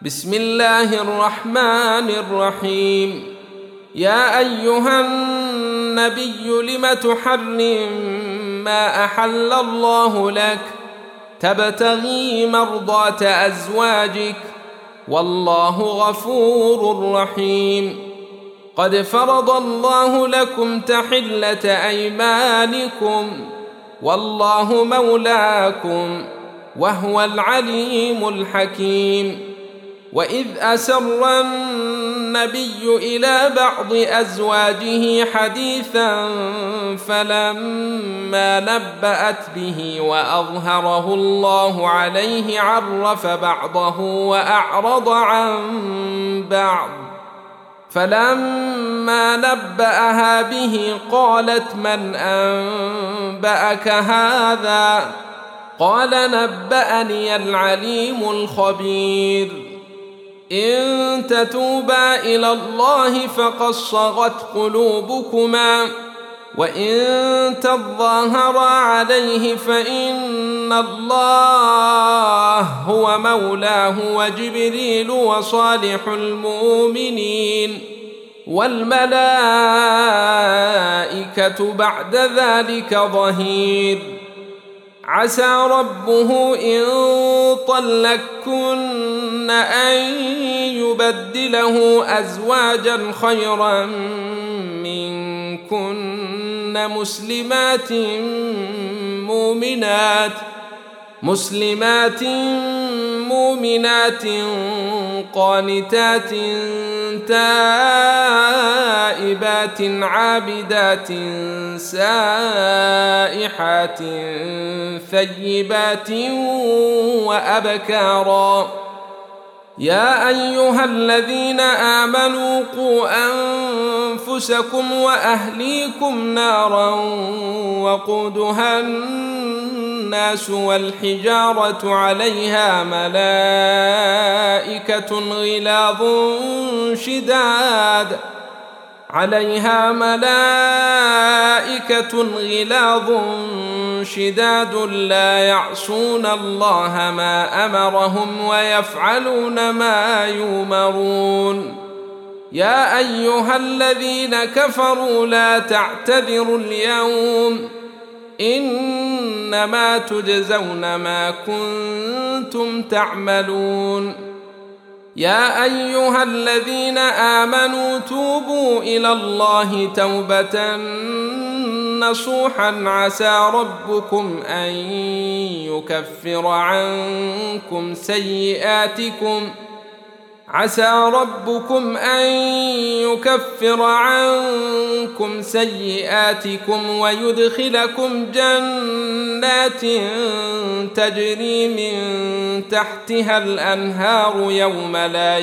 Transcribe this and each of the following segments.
بسم الله الرحمن الرحيم. يا أيها النبي لم تحرم ما أحل الله لك تبتغي مرضات أزواجك والله غفور رحيم. قد فرض الله لكم تحلة أيمانكم والله مولاكم وهو العليم الحكيم. وإذ أسر النبي إلى بعض أزواجه حديثا فلما نبأت به وأظهره الله عليه عرف بعضه وأعرض عن بعض، فلما نبأها به قالت من أنبأك هذا؟ قال نبأني العليم الخبير. إن تتوبا إلى الله فقد صغت قلوبكما وإن تظاهرا عليه فإن الله هو مولاه وجبريل وصالح المؤمنين والملائكة بعد ذلك ظهير. عسى ربه إن طلقكن أن يبدله أزواجا خيرا منكن مسلمات مؤمنات قانتات تائبات عابدات سائحات ثيبات وأبكارا. يا أيها الذين آمنوا قوا أنفسكم وأهليكم نارا وقودها الناس والحجارة عليها ملائكة غلاظ شداد لا يعصون الله ما أمرهم ويفعلون ما يؤمرون. يا أيها الذين كفروا لا تعتذروا اليوم إنما تجزون ما كنتم تعملون. يا أيها الذين آمنوا توبوا إلى الله توبة نصوحا عسى ربكم أن يكفر عنكم سيئاتكم ويدخلكم جنات تجري من تحتها الأنهار يوم لا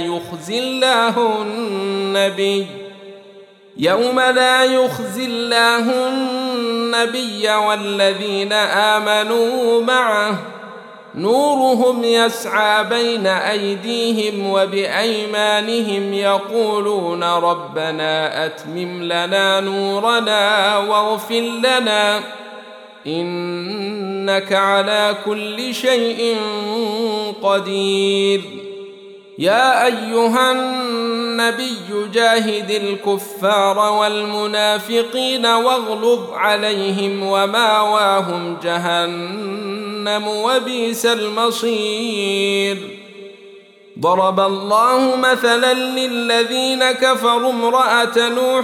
يخزي الله النبي والذين آمنوا معه نورهم يسعى بين أيديهم وبأيمانهم يقولون ربنا أتمم لنا نورنا واغفر لنا إنك على كل شيء قدير. يا أيها النبي جاهد الكفار والمنافقين واغلظ عليهم وماواهم جهنم وبئس المصير. ضرب الله مثلا للذين كفروا امرأة نوح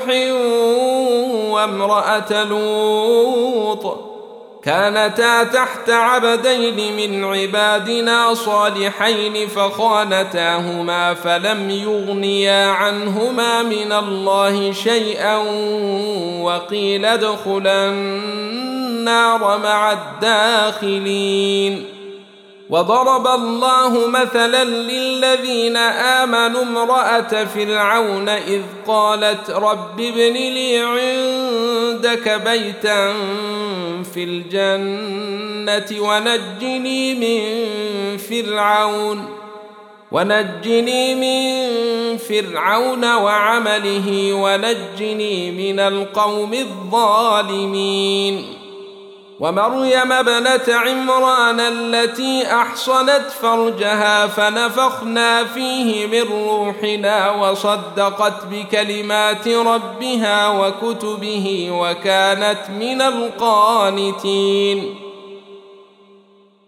وامرأة لوط كانتا تحت عبدين من عبادنا صالحين فخانتاهما فلم يغنيا عنهما من الله شيئا وقيل ادخلا النار مع الداخلين. وضرب الله مثلا للذين آمنوا امرأة فرعون إذ قالت رب ابن لي عندك بيتا في الجنة ونجني من فرعون وعمله ونجني من القوم الظالمين. ومريم ابنة عمران التي أحصنت فرجها فنفخنا فيه من روحنا وصدقت بكلمات ربها وكتبه وكانت من القانتين